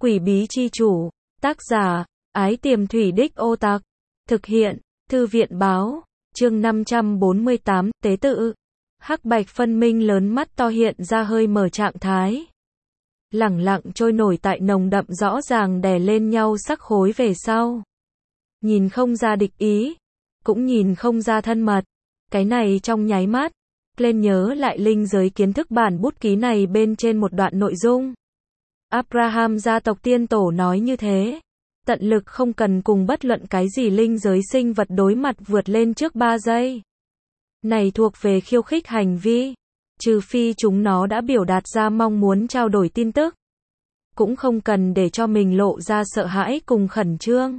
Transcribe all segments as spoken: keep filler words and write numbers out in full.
Quỷ bí chi chủ. Tác giả, Ái Tiềm Thủy Đích Ô Tạc. Thực hiện, Thư viện báo. Chương năm trăm bốn mươi tám, tế tự. Hắc bạch phân minh lớn mắt to hiện ra hơi mở trạng thái. Lẳng lặng trôi nổi tại nồng đậm rõ ràng đè lên nhau sắc khối về sau. Nhìn không ra địch ý, cũng nhìn không ra thân mật. Cái này trong nháy mắt, lên nhớ lại linh giới kiến thức bản bút ký này bên trên một đoạn nội dung. Abraham gia tộc tiên tổ nói như thế. Tận lực không cần cùng bất luận cái gì linh giới sinh vật đối mặt vượt lên trước ba giây. Này thuộc về khiêu khích hành vi. Trừ phi chúng nó đã biểu đạt ra mong muốn trao đổi tin tức. Cũng không cần để cho mình lộ ra sợ hãi cùng khẩn trương.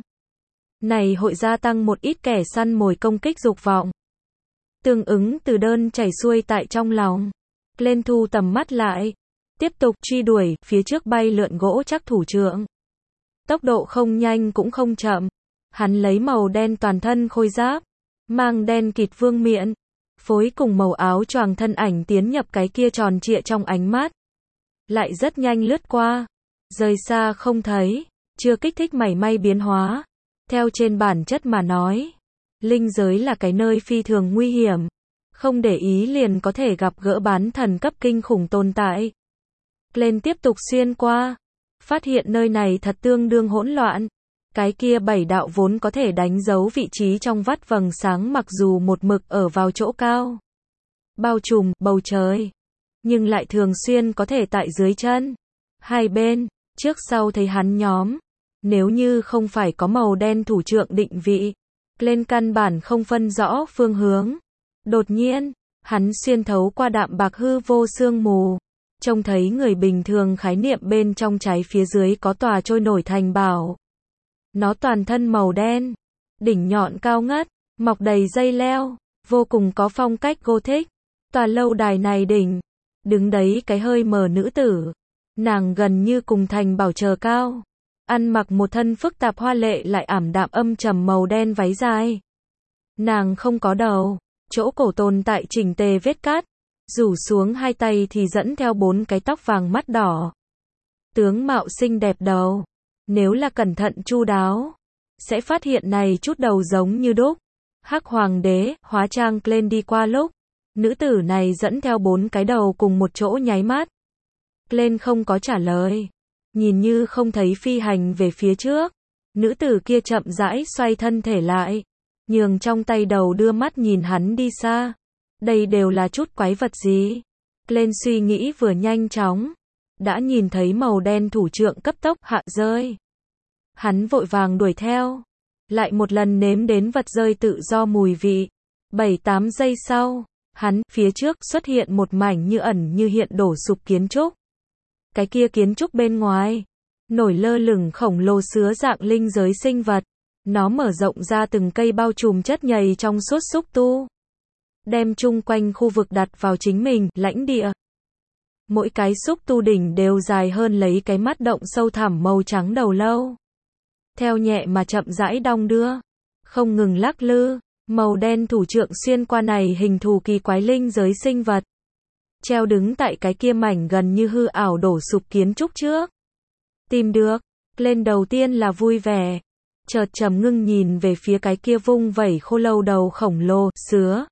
Này hội gia tăng một ít kẻ săn mồi công kích dục vọng. Tương ứng từ đơn chảy xuôi tại trong lòng. Lên thu tầm mắt lại. Tiếp tục truy đuổi, phía trước bay lượn gỗ chắc thủ trưởng. Tốc độ không nhanh cũng không chậm. Hắn lấy màu đen toàn thân khôi giáp. Mang đen kịt vương miện. Phối cùng màu áo choàng thân ảnh tiến nhập cái kia tròn trịa trong ánh mắt. Lại rất nhanh lướt qua. Rời xa không thấy. Chưa kích thích mảy may biến hóa. Theo trên bản chất mà nói. Linh giới là cái nơi phi thường nguy hiểm. Không để ý liền có thể gặp gỡ bán thần cấp kinh khủng tồn tại. Lên tiếp tục xuyên qua. Phát hiện nơi này thật tương đương hỗn loạn. Cái kia bảy đạo vốn có thể đánh dấu vị trí trong vắt vầng sáng mặc dù một mực ở vào chỗ cao. Bao trùm, bầu trời. Nhưng lại thường xuyên có thể tại dưới chân. Hai bên, trước sau thấy hắn nhóm. Nếu như không phải có màu đen thủ trượng định vị. Lên căn bản không phân rõ phương hướng. Đột nhiên, hắn xuyên thấu qua đạm bạc hư vô sương mù. Trông thấy người bình thường khái niệm bên trong cháy phía dưới có tòa trôi nổi thành bảo. Nó toàn thân màu đen, đỉnh nhọn cao ngất, mọc đầy dây leo, vô cùng có phong cách Gothic. Tòa lâu đài này đỉnh, đứng đấy cái hơi mờ nữ tử. Nàng gần như cùng thành bảo chờ cao. Ăn mặc một thân phức tạp hoa lệ lại ảm đạm âm trầm màu đen váy dài. Nàng không có đầu, chỗ cổ tồn tại chỉnh tề vết cắt. Rủ xuống hai tay thì dẫn theo bốn cái tóc vàng mắt đỏ. Tướng mạo xinh đẹp đầu. Nếu là cẩn thận chu đáo, sẽ phát hiện này chút đầu giống như đúc. Hắc hoàng đế, hóa trang lên đi qua lúc. Nữ tử này dẫn theo bốn cái đầu cùng một chỗ nháy mắt. Lên không có trả lời. Nhìn như không thấy phi hành về phía trước. Nữ tử kia chậm rãi xoay thân thể lại. Nhường trong tay đầu đưa mắt nhìn hắn đi xa. Đây đều là chút quái vật gì? Lên suy nghĩ vừa nhanh chóng. Đã nhìn thấy màu đen thủ trượng cấp tốc hạ rơi. Hắn vội vàng đuổi theo. Lại một lần nếm đến vật rơi tự do mùi vị. Bảy tám giây sau, hắn, phía trước xuất hiện một mảnh như ẩn như hiện đổ sụp kiến trúc. Cái kia kiến trúc bên ngoài, nổi lơ lửng khổng lồ sứa dạng linh giới sinh vật. Nó mở rộng ra từng cây bao trùm chất nhầy trong suốt xúc tu. Đem chung quanh khu vực đặt vào chính mình, lãnh địa. Mỗi cái xúc tu đỉnh đều dài hơn lấy cái mắt động sâu thẳm màu trắng đầu lâu. Theo nhẹ mà chậm rãi đong đưa. Không ngừng lắc lư. Màu đen thủ trượng xuyên qua này hình thù kỳ quái linh giới sinh vật. Treo đứng tại cái kia mảnh gần như hư ảo đổ sụp kiến trúc trước. Tìm được. Lên đầu tiên là vui vẻ. Chợt trầm ngưng nhìn về phía cái kia vung vẩy khô lâu đầu khổng lồ, sứa.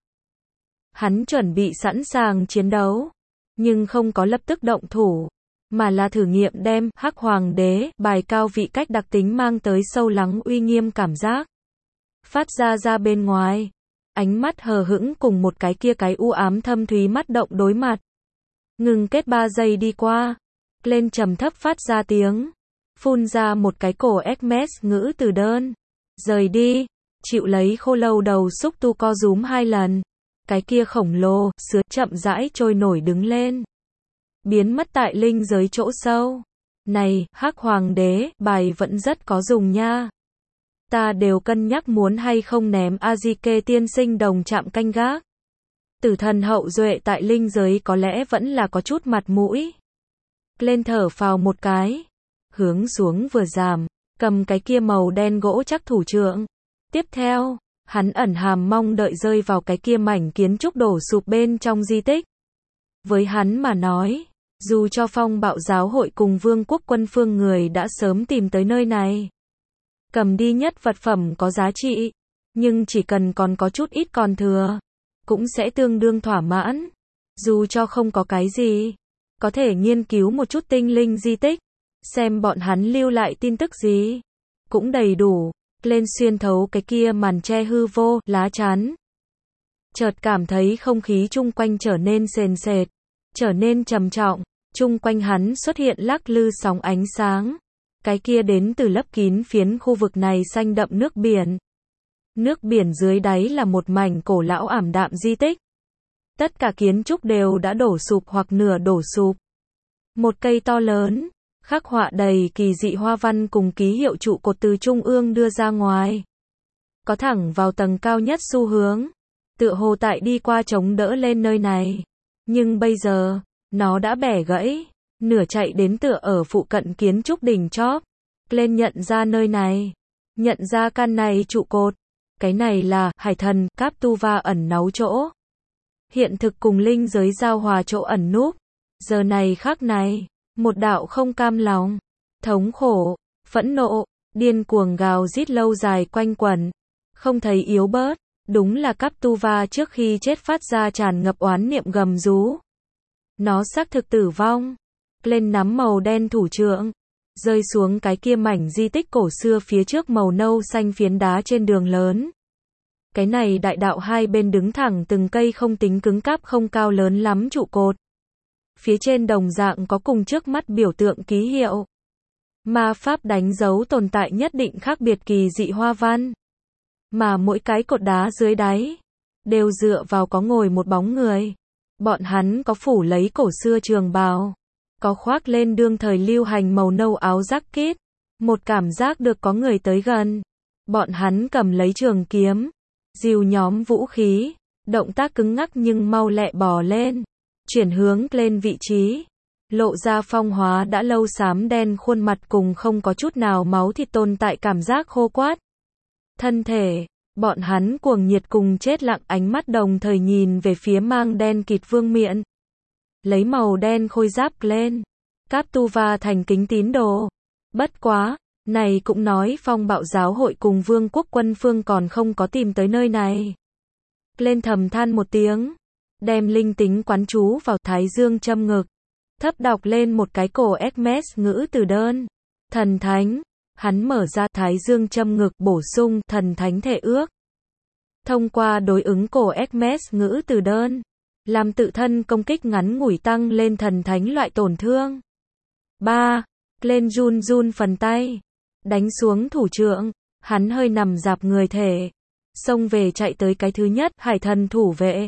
Hắn chuẩn bị sẵn sàng chiến đấu, nhưng không có lập tức động thủ, mà là thử nghiệm đem Hắc Hoàng đế bài cao vị cách đặc tính mang tới sâu lắng uy nghiêm cảm giác. Phát ra ra bên ngoài, ánh mắt hờ hững cùng một cái kia cái u ám thâm thúy mắt động đối mặt. Ngừng kết ba giây đi qua, lên trầm thấp phát ra tiếng, phun ra một cái cổ Hermes ngữ từ đơn. Rời đi, chịu lấy khô lâu đầu xúc tu co rúm hai lần. Cái kia khổng lồ, sứa chậm rãi trôi nổi đứng lên. Biến mất tại linh giới chỗ sâu. Này, Hắc Hoàng đế, bài vẫn rất có dùng nha. Ta đều cân nhắc muốn hay không ném Azike tiên sinh đồng chạm canh gác. Tử thần hậu duệ tại linh giới có lẽ vẫn là có chút mặt mũi. Lên thở phào một cái. Hướng xuống vừa giảm, cầm cái kia màu đen gỗ chắc thủ trượng. Tiếp theo, hắn ẩn hàm mong đợi rơi vào cái kia mảnh kiến trúc đổ sụp bên trong di tích. Với hắn mà nói, Dù cho Phong Bạo giáo hội cùng Vương quốc Quân Phương người đã sớm tìm tới nơi này, cầm đi nhất vật phẩm có giá trị, nhưng chỉ cần còn có chút ít còn thừa, cũng sẽ tương đương thỏa mãn. Dù cho không có cái gì, có thể nghiên cứu một chút tinh linh di tích, xem bọn hắn lưu lại tin tức gì, cũng đầy đủ. Lên xuyên thấu cái kia màn che hư vô, lá chắn. Chợt cảm thấy không khí chung quanh trở nên sền sệt, trở nên trầm trọng, chung quanh hắn xuất hiện lắc lư sóng ánh sáng. Cái kia đến từ lấp kín phiến khu vực này xanh đậm nước biển. Nước biển dưới đáy là một mảnh cổ lão ảm đạm di tích. Tất cả kiến trúc đều đã đổ sụp hoặc nửa đổ sụp. Một cây to lớn, khắc họa đầy kỳ dị hoa văn cùng ký hiệu trụ cột từ trung ương đưa ra ngoài. Có thẳng vào tầng cao nhất xu hướng. Tựa hồ tại đi qua chống đỡ lên nơi này. Nhưng bây giờ, nó đã bẻ gãy. Nửa chạy đến tựa ở phụ cận kiến trúc đỉnh chóp. Lên nhận ra nơi này. Nhận ra căn này trụ cột. Cái này là hải thần Captuva ẩn náu chỗ. Hiện thực cùng linh giới giao hòa chỗ ẩn núp. Giờ này khắc này, một đạo không cam lòng, thống khổ, phẫn nộ, điên cuồng gào rít lâu dài quanh quẩn. Không thấy yếu bớt. Đúng là Captuva trước khi chết phát ra tràn ngập oán niệm gầm rú. Nó xác thực tử vong. Lên nắm màu đen thủ trượng, rơi xuống cái kia mảnh di tích cổ xưa phía trước màu nâu xanh phiến đá trên đường lớn. Cái này đại đạo hai bên đứng thẳng từng cây không tính cứng cáp không cao lớn lắm trụ cột. Phía trên đồng dạng có cùng trước mắt biểu tượng ký hiệu. Ma pháp đánh dấu tồn tại nhất định khác biệt kỳ dị hoa văn. Mà mỗi cái cột đá dưới đáy, đều dựa vào có ngồi một bóng người. Bọn hắn có phủ lấy cổ xưa trường bào. Có khoác lên đương thời lưu hành màu nâu áo jacket. Một cảm giác được có người tới gần. Bọn hắn cầm lấy trường kiếm, dìu nhóm vũ khí, động tác cứng ngắc nhưng mau lẹ bò lên, chuyển hướng lên vị trí, lộ ra phong hóa đã lâu xám đen khuôn mặt cùng không có chút nào máu thịt tồn tại cảm giác khô quát. Thân thể, bọn hắn cuồng nhiệt cùng chết lặng ánh mắt đồng thời nhìn về phía mang đen kịt vương miện. Lấy màu đen khôi giáp lên, Captuva thành kính tín đồ. Bất quá, này cũng nói Phong Bạo giáo hội cùng Vương quốc Quân Phương còn không có tìm tới nơi này. Lên thầm than một tiếng, đem linh tính quán chú vào thái dương châm ngực, thấp đọc lên một cái cổ Hermes ngữ từ đơn. Thần thánh, hắn mở ra thái dương châm ngực bổ sung thần thánh thể ước. Thông qua đối ứng cổ Hermes ngữ từ đơn, làm tự thân công kích ngắn ngủi tăng lên thần thánh loại tổn thương. ba. Lên run run phần tay, đánh xuống thủ trượng, hắn hơi nằm dạp người thể, xông về chạy tới cái thứ nhất hải thần thủ vệ.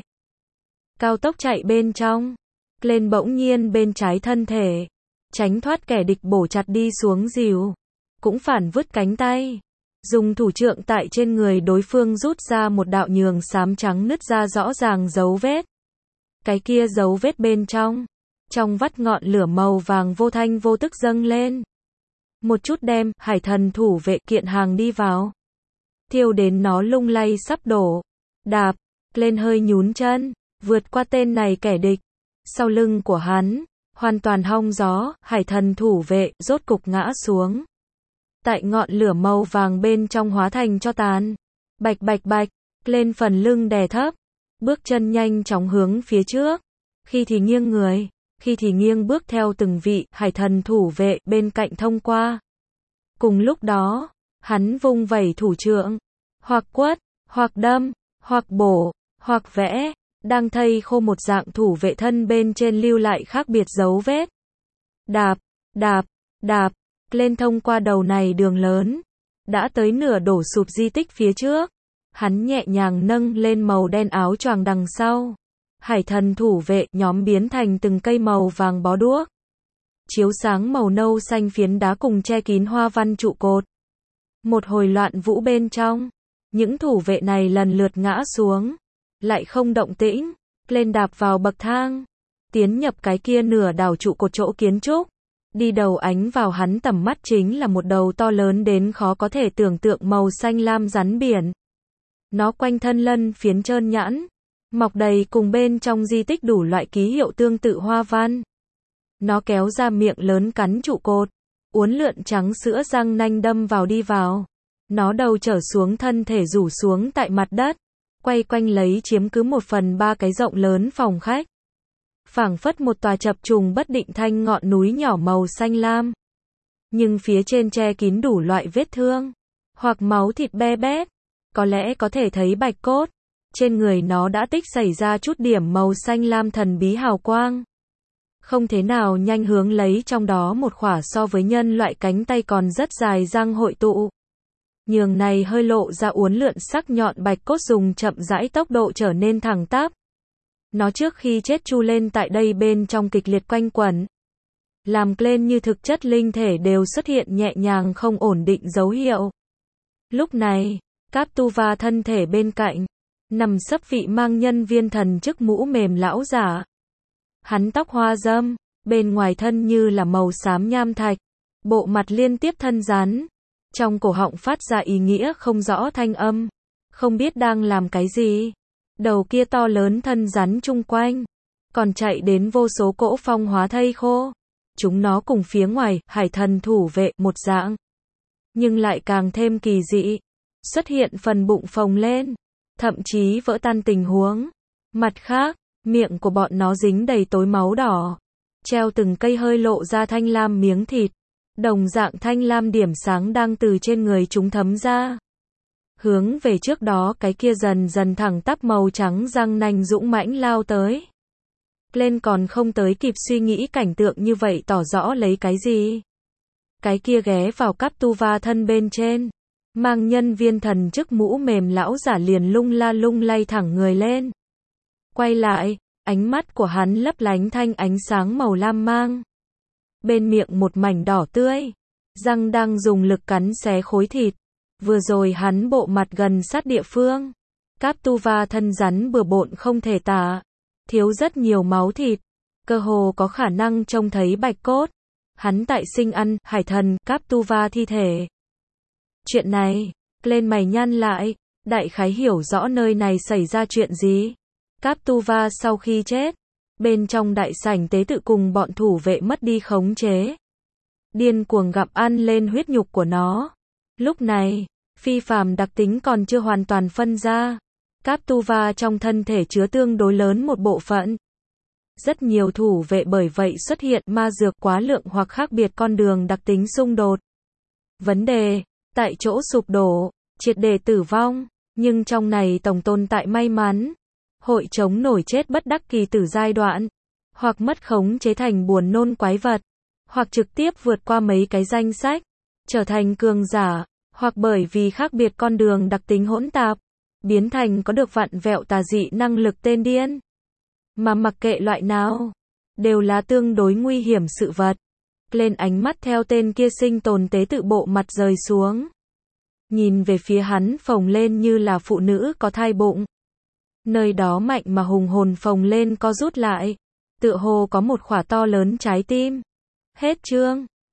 Cao tốc chạy bên trong, lên bỗng nhiên bên trái thân thể, tránh thoát kẻ địch bổ chặt đi xuống dìu, cũng phản vứt cánh tay, dùng thủ trượng tại trên người đối phương rút ra một đạo nhường xám trắng nứt ra rõ ràng dấu vết. Cái kia dấu vết bên trong, trong vắt ngọn lửa màu vàng vô thanh vô tức dâng lên. Một chút đem hải thần thủ vệ kiện hàng đi vào. Thiêu đến nó lung lay sắp đổ. Đạp, lên hơi nhún chân, vượt qua tên này kẻ địch. Sau lưng của hắn, hoàn toàn hong gió, hải thần thủ vệ rốt cục ngã xuống. Tại ngọn lửa màu vàng bên trong hóa thành cho tàn. Bạch bạch bạch, lên phần lưng đè thấp. Bước chân nhanh chóng hướng phía trước. Khi thì nghiêng người, khi thì nghiêng bước theo từng vị hải thần thủ vệ bên cạnh thông qua. Cùng lúc đó, hắn vung vẩy thủ trượng, hoặc quất, hoặc đâm, hoặc bổ, hoặc vẽ, đang thây khô một dạng thủ vệ thân bên trên lưu lại khác biệt dấu vết. Đạp, đạp, đạp, lên thông qua đầu này đường lớn, đã tới nửa đổ sụp di tích phía trước. Hắn nhẹ nhàng nâng lên màu đen áo choàng đằng sau. Hải thần thủ vệ nhóm biến thành từng cây màu vàng bó đuốc. Chiếu sáng màu nâu xanh phiến đá cùng che kín hoa văn trụ cột. Một hồi loạn vũ bên trong, những thủ vệ này lần lượt ngã xuống, lại không động tĩnh, lên đạp vào bậc thang, tiến nhập cái kia nửa đảo trụ cột chỗ kiến trúc. Đi đầu ánh vào hắn tầm mắt chính là một đầu to lớn đến khó có thể tưởng tượng màu xanh lam rắn biển. Nó quanh thân lân phiến trơn nhẵn, mọc đầy cùng bên trong di tích đủ loại ký hiệu tương tự hoa văn. Nó kéo ra miệng lớn cắn trụ cột, uốn lượn trắng sữa răng nanh đâm vào đi vào. Nó đầu trở xuống, thân thể rủ xuống tại mặt đất, quay quanh lấy chiếm cứ một phần ba cái rộng lớn phòng khách. Phảng phất một tòa chập trùng bất định thanh ngọn núi nhỏ màu xanh lam. Nhưng phía trên che kín đủ loại vết thương, hoặc máu thịt be bét. Có lẽ có thể thấy bạch cốt. Trên người nó đã tích xảy ra chút điểm màu xanh lam thần bí hào quang. Không thế nào nhanh hướng lấy trong đó một khỏa so với nhân loại cánh tay còn rất dài răng hội tụ. Nhường này hơi lộ ra uốn lượn sắc nhọn bạch cốt dùng chậm rãi tốc độ trở nên thẳng tắp. Nó trước khi chết chu lên tại đây bên trong kịch liệt quanh quẩn. Làm lên như thực chất linh thể đều xuất hiện nhẹ nhàng không ổn định dấu hiệu. Lúc này, Captuva thân thể bên cạnh, nằm sấp vị mang nhân viên thần chức mũ mềm lão giả. Hắn tóc hoa râm, bên ngoài thân như là màu xám nham thạch, bộ mặt liên tiếp thân rắn. Trong cổ họng phát ra ý nghĩa không rõ thanh âm, không biết đang làm cái gì. Đầu kia to lớn thân rắn chung quanh, còn chạy đến vô số cỗ phong hóa thây khô. Chúng nó cùng phía ngoài, hải thần thủ vệ, một dạng. Nhưng lại càng thêm kỳ dị. Xuất hiện phần bụng phồng lên, thậm chí vỡ tan tình huống. Mặt khác, miệng của bọn nó dính đầy tối máu đỏ. Treo từng cây hơi lộ ra thanh lam miếng thịt. Đồng dạng thanh lam điểm sáng đang từ trên người chúng thấm ra. Hướng về trước đó cái kia dần dần thẳng tắp màu trắng răng nanh dũng mãnh lao tới. Lên còn không tới kịp suy nghĩ cảnh tượng như vậy tỏ rõ lấy cái gì. Cái kia ghé vào Captuva thân bên trên. Mang nhân viên thần chức mũ mềm lão giả liền lung la lung lay thẳng người lên. Quay lại, ánh mắt của hắn lấp lánh thanh ánh sáng màu lam mang. Bên miệng một mảnh đỏ tươi. Răng đang dùng lực cắn xé khối thịt. Vừa rồi hắn bộ mặt gần sát địa phương. Captuva thân rắn bừa bộn không thể tả. Thiếu rất nhiều máu thịt. Cơ hồ có khả năng trông thấy bạch cốt. Hắn tại sinh ăn, hải thần, Captuva thi thể. Chuyện này, lên mày nhăn lại, đại khái hiểu rõ nơi này xảy ra chuyện gì. Captuva sau khi chết, bên trong đại sảnh tế tự cùng bọn thủ vệ mất đi khống chế. Điên cuồng gặm ăn lên huyết nhục của nó. Lúc này, phi phàm đặc tính còn chưa hoàn toàn phân ra. Captuva trong thân thể chứa tương đối lớn một bộ phận. Rất nhiều thủ vệ bởi vậy xuất hiện ma dược quá lượng hoặc khác biệt con đường đặc tính xung đột. Vấn đề, tại chỗ sụp đổ, triệt để tử vong, nhưng trong này tổng tồn tại may mắn. Hội chống nổi chết bất đắc kỳ tử giai đoạn, hoặc mất khống chế thành buồn nôn quái vật, hoặc trực tiếp vượt qua mấy cái danh sách, trở thành cường giả, hoặc bởi vì khác biệt con đường đặc tính hỗn tạp, biến thành có được vặn vẹo tà dị năng lực tên điên. Mà mặc kệ loại nào, đều là tương đối nguy hiểm sự vật. Lên ánh mắt theo tên kia sinh tồn tế tự bộ mặt rời xuống. Nhìn về phía hắn phồng lên như là phụ nữ có thai bụng. Nơi đó mạnh mà hùng hồn phồng lên co rút lại. Tựa hồ có một khỏa to lớn trái tim. Hết chương.